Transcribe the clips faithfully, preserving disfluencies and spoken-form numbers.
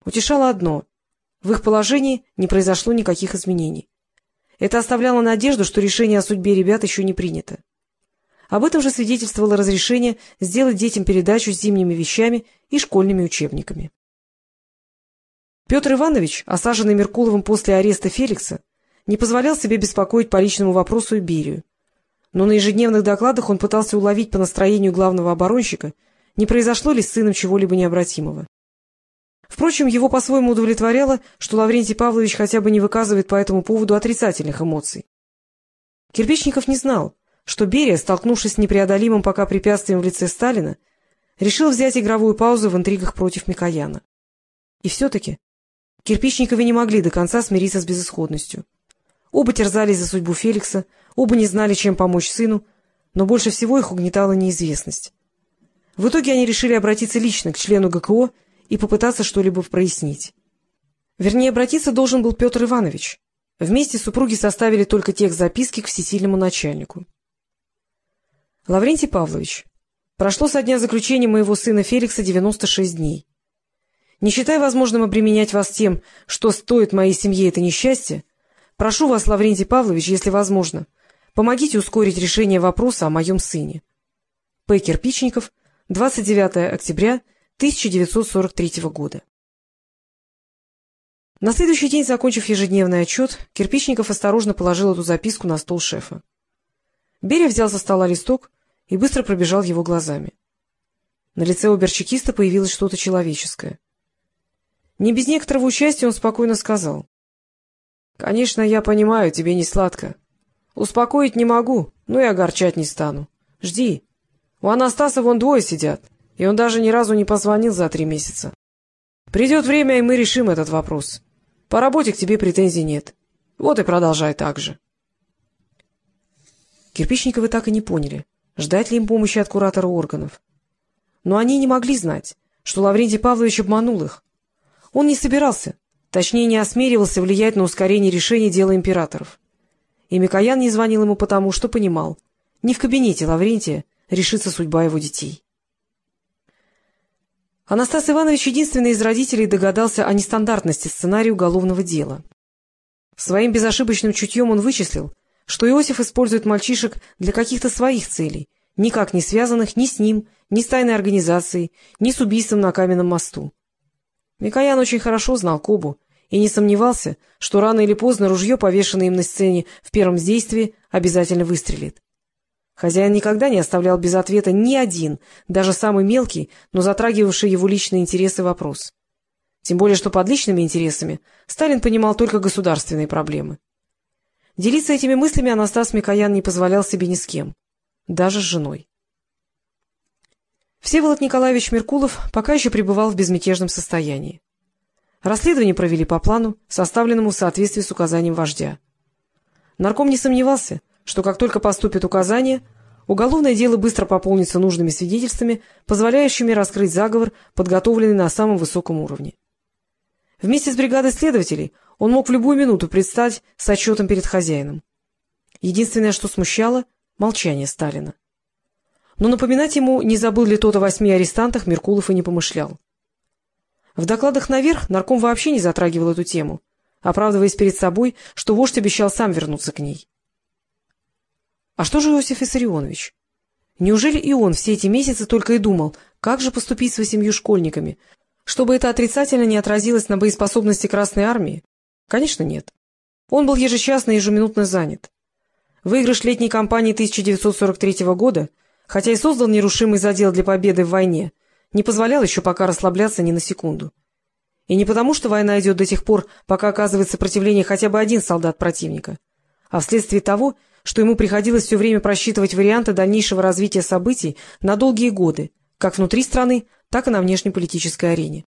Утешало одно — в их положении не произошло никаких изменений. Это оставляло надежду, что решение о судьбе ребят еще не принято. Об этом же свидетельствовало разрешение сделать детям передачу с зимними вещами и школьными учебниками. Петр Иванович, осаженный Меркуловым после ареста Феликса, не позволял себе беспокоить по личному вопросу и Берию. Но на ежедневных докладах он пытался уловить по настроению главного оборонщика, не произошло ли с сыном чего-либо необратимого. Впрочем, его по-своему удовлетворяло, что Лаврентий Павлович хотя бы не выказывает по этому поводу отрицательных эмоций. Кирпичников не знал, что Берия, столкнувшись с непреодолимым пока препятствием в лице Сталина, решил взять игровую паузу в интригах против Микояна. И все-таки Кирпичниковы не могли до конца смириться с безысходностью. Оба терзались за судьбу Феликса, оба не знали, чем помочь сыну, но больше всего их угнетала неизвестность. В итоге они решили обратиться лично к члену ГКО и попытаться что-либо прояснить. Вернее, обратиться должен был Петр Иванович. Вместе супруги составили только текст записки к всесильному начальнику. Лаврентий Павлович, прошло со дня заключения моего сына Феликса девяносто шесть дней. Не считая возможным обременять вас тем, что стоит моей семье это несчастье, прошу вас, Лаврентий Павлович, если возможно, помогите ускорить решение вопроса о моем сыне. П. Кирпичников, двадцать девятое октября тысяча девятьсот сорок третьего года. На следующий день, закончив ежедневный отчет, Кирпичников осторожно положил эту записку на стол шефа. Берия взял со стола листок и быстро пробежал его глазами. На лице обер-чекиста появилось что-то человеческое. Не без некоторого участия он спокойно сказал: — Конечно, я понимаю, тебе не сладко. Успокоить не могу, но и огорчать не стану. Жди. У Анастаса вон двое сидят, и он даже ни разу не позвонил за три месяца. Придет время, и мы решим этот вопрос. По работе к тебе претензий нет. Вот и продолжай так же. Кирпичниковы так и не поняли, ждать ли им помощи от куратора органов. Но они не могли знать, что Лаврентий Павлович обманул их. Он не собирался, точнее не осмеливался влиять на ускорение решения дела императоров. И Микоян не звонил ему потому, что понимал, не в кабинете Лаврентия решится судьба его детей. Анастас Иванович единственный из родителей догадался о нестандартности сценария уголовного дела. Своим безошибочным чутьем он вычислил, что Иосиф использует мальчишек для каких-то своих целей, никак не связанных ни с ним, ни с тайной организацией, ни с убийством на Каменном мосту. Микоян очень хорошо знал Кобу и не сомневался, что рано или поздно ружье, повешенное им на сцене в первом действии, обязательно выстрелит. Хозяин никогда не оставлял без ответа ни один, даже самый мелкий, но затрагивавший его личные интересы вопрос. Тем более, что под личными интересами Сталин понимал только государственные проблемы. Делиться этими мыслями Анастас Микоян не позволял себе ни с кем, даже с женой. Всеволод Николаевич Меркулов пока еще пребывал в безмятежном состоянии. Расследование провели по плану, составленному в соответствии с указанием вождя. Нарком не сомневался, что как только поступит указание, уголовное дело быстро пополнится нужными свидетельствами, позволяющими раскрыть заговор, подготовленный на самом высоком уровне. Вместе с бригадой следователей он мог в любую минуту предстать с отчетом перед хозяином. Единственное, что смущало — молчание Сталина. Но напоминать ему, не забыл ли тот о восьми арестантах, Меркулов и не помышлял. В докладах наверх нарком вообще не затрагивал эту тему, оправдываясь перед собой, что вождь обещал сам вернуться к ней. А что же Иосиф Виссарионович? Неужели и он все эти месяцы только и думал, как же поступить с восемью школьниками, чтобы это отрицательно не отразилось на боеспособности Красной Армии? Конечно, нет. Он был ежечасно и ежеминутно занят. Выигрыш летней кампании тысяча девятьсот сорок третьего года, хотя и создал нерушимый задел для победы в войне, не позволял еще пока расслабляться ни на секунду. И не потому, что война идет до тех пор, пока оказывает сопротивление хотя бы один солдат противника, а вследствие того, что ему приходилось все время просчитывать варианты дальнейшего развития событий на долгие годы, как внутри страны, так и на внешнеполитической арене.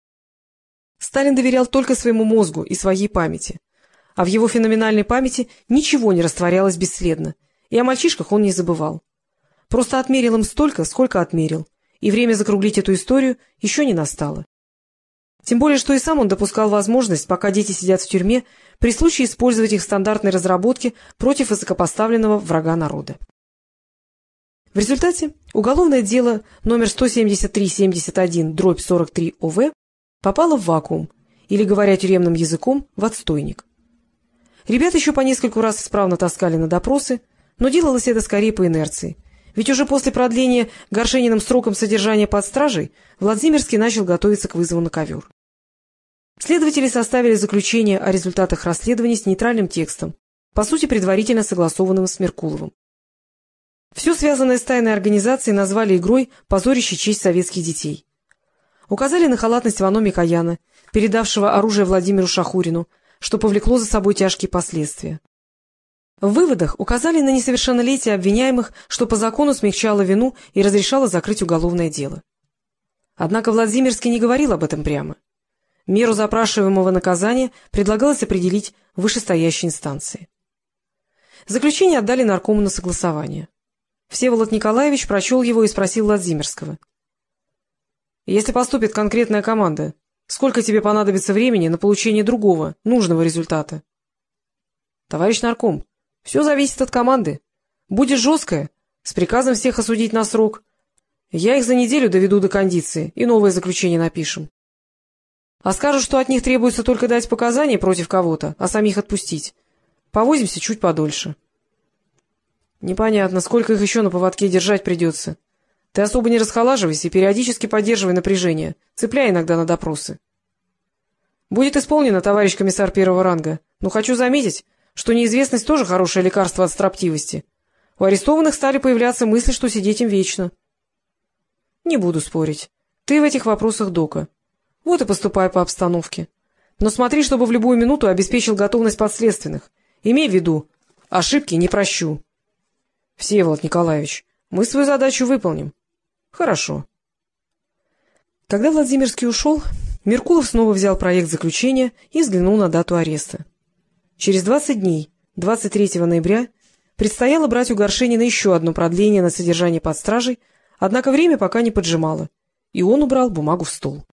Сталин доверял только своему мозгу и своей памяти, а в его феноменальной памяти ничего не растворялось бесследно, и о мальчишках он не забывал. Просто отмерил им столько, сколько отмерил, и время закруглить эту историю еще не настало. Тем более, что и сам он допускал возможность, пока дети сидят в тюрьме, при случае использовать их стандартные разработки против высокопоставленного врага народа. В результате уголовное дело номер сто семьдесят три семьдесят один дробь сорок три О В попала в вакуум, или, говоря тюремным языком, в отстойник. Ребята еще по нескольку раз исправно таскали на допросы, но делалось это скорее по инерции, ведь уже после продления Горшениным сроком содержания под стражей Владимирский начал готовиться к вызову на ковер. Следователи составили заключение о результатах расследования с нейтральным текстом, по сути предварительно согласованным с Меркуловым. Все связанное с тайной организацией назвали игрой, позорящей честь советских детей. Указали на халатность Вано Микояна, передавшего оружие Владимиру Шахурину, что повлекло за собой тяжкие последствия. В выводах указали на несовершеннолетие обвиняемых, что по закону смягчало вину и разрешало закрыть уголовное дело. Однако Владимирский не говорил об этом прямо. Меру запрашиваемого наказания предлагалось определить в вышестоящей инстанции. Заключение отдали наркому на согласование. Всеволод Николаевич прочел его и спросил Владимирского: — Если поступит конкретная команда, сколько тебе понадобится времени на получение другого, нужного результата? — Товарищ нарком, все зависит от команды. Будет жесткая, с приказом всех осудить на срок. Я их за неделю доведу до кондиции и новое заключение напишем. А скажут, что от них требуется только дать показания против кого-то, а самих отпустить. Повозимся чуть подольше. Непонятно, сколько их еще на поводке держать придется. Ты особо не расхолаживайся и периодически поддерживай напряжение, цепляй иногда на допросы. Будет исполнено, товарищ комиссар первого ранга, но хочу заметить, что неизвестность тоже хорошее лекарство от строптивости. У арестованных стали появляться мысли, что сидеть им вечно. Не буду спорить. Ты в этих вопросах дока. Вот и поступай по обстановке. Но смотри, чтобы в любую минуту обеспечил готовность подследственных. Имей в виду, ошибки не прощу. Всеволод Николаевич, мы свою задачу выполним. Хорошо. Когда Владимирский ушел, Меркулов снова взял проект заключения и взглянул на дату ареста. Через двадцать дней, двадцать третьего ноября, предстояло брать у Горшенина еще одно продление на содержание под стражей, однако время пока не поджимало, и он убрал бумагу в стол.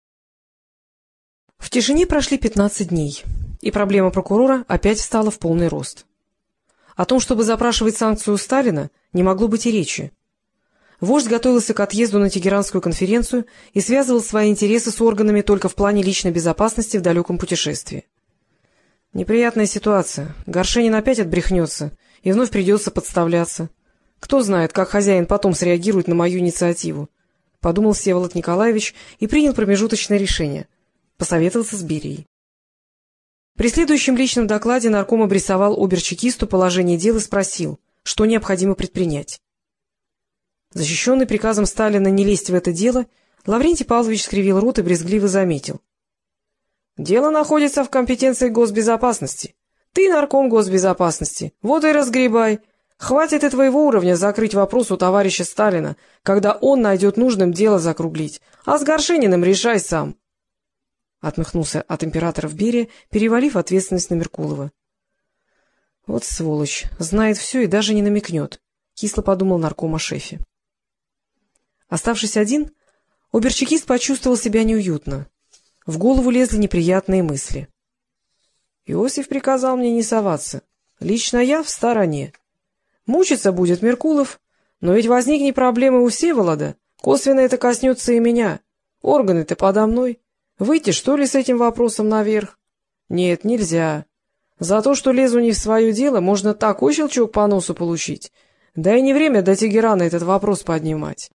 В тишине прошли пятнадцать дней, и проблема прокурора опять встала в полный рост. О том, чтобы запрашивать санкцию у Сталина, не могло быть и речи. Вождь готовился к отъезду на Тегеранскую конференцию и связывал свои интересы с органами только в плане личной безопасности в далеком путешествии. Неприятная ситуация. Горшенин опять отбрехнется, и вновь придется подставляться. Кто знает, как хозяин потом среагирует на мою инициативу, — подумал Всеволод Николаевич и принял промежуточное решение — посоветоваться с Берией. При следующем личном докладе нарком обрисовал обер-чекисту положение дел и спросил, что необходимо предпринять. Защищенный приказом Сталина не лезть в это дело, Лаврентий Павлович скривил рот и брезгливо заметил: — Дело находится в компетенции госбезопасности. Ты нарком госбезопасности, вот и разгребай. Хватит и твоего уровня закрыть вопрос у товарища Сталина, когда он найдет нужным дело закруглить, а с Горшениным решай сам. Отмахнулся от императоров Берия, перевалив ответственность на Меркулова. — Вот сволочь, знает все и даже не намекнет, — кисло подумал нарком о шефе. Оставшись один, обер-чекист почувствовал себя неуютно. В голову лезли неприятные мысли. Иосиф приказал мне не соваться. Лично я в стороне. Мучиться будет Меркулов, но ведь возникнет проблемы у Всеволода. Косвенно это коснется и меня. Органы-то подо мной. Выйти, что ли, с этим вопросом наверх? Нет, нельзя. За то, что лезу не в свое дело, можно такой щелчок по носу получить. Да и не время до Тегерана этот вопрос поднимать.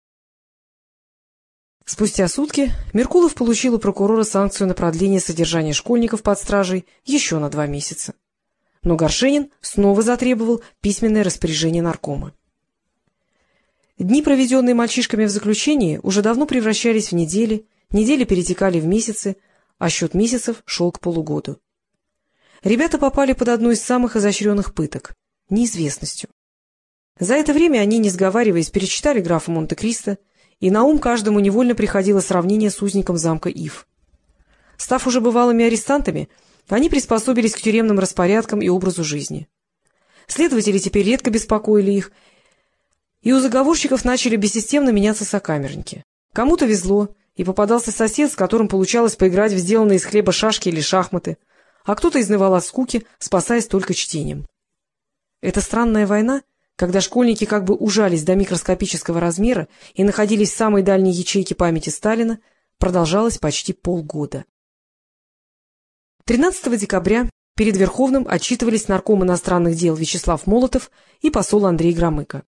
Спустя сутки Меркулов получил у прокурора санкцию на продление содержания школьников под стражей еще на два месяца. Но Горшенин снова затребовал письменное распоряжение наркома. Дни, проведенные мальчишками в заключении, уже давно превращались в недели, недели перетекали в месяцы, а счет месяцев шел к полугоду. Ребята попали под одну из самых изощренных пыток — неизвестностью. За это время они, не сговариваясь, перечитали графа Монте-Кристо, и на ум каждому невольно приходило сравнение с узником замка Ив. Став уже бывалыми арестантами, они приспособились к тюремным распорядкам и образу жизни. Следователи теперь редко беспокоили их, и у заговорщиков начали бессистемно меняться сокамерники. Кому-то везло, и попадался сосед, с которым получалось поиграть в сделанные из хлеба шашки или шахматы, а кто-то изнывал от скуки, спасаясь только чтением. Эта странная война, когда школьники как бы ужались до микроскопического размера и находились в самой дальней ячейке памяти Сталина, продолжалось почти полгода. тринадцатого декабря перед Верховным отчитывались нарком иностранных дел Вячеслав Молотов и посол Андрей Громыко.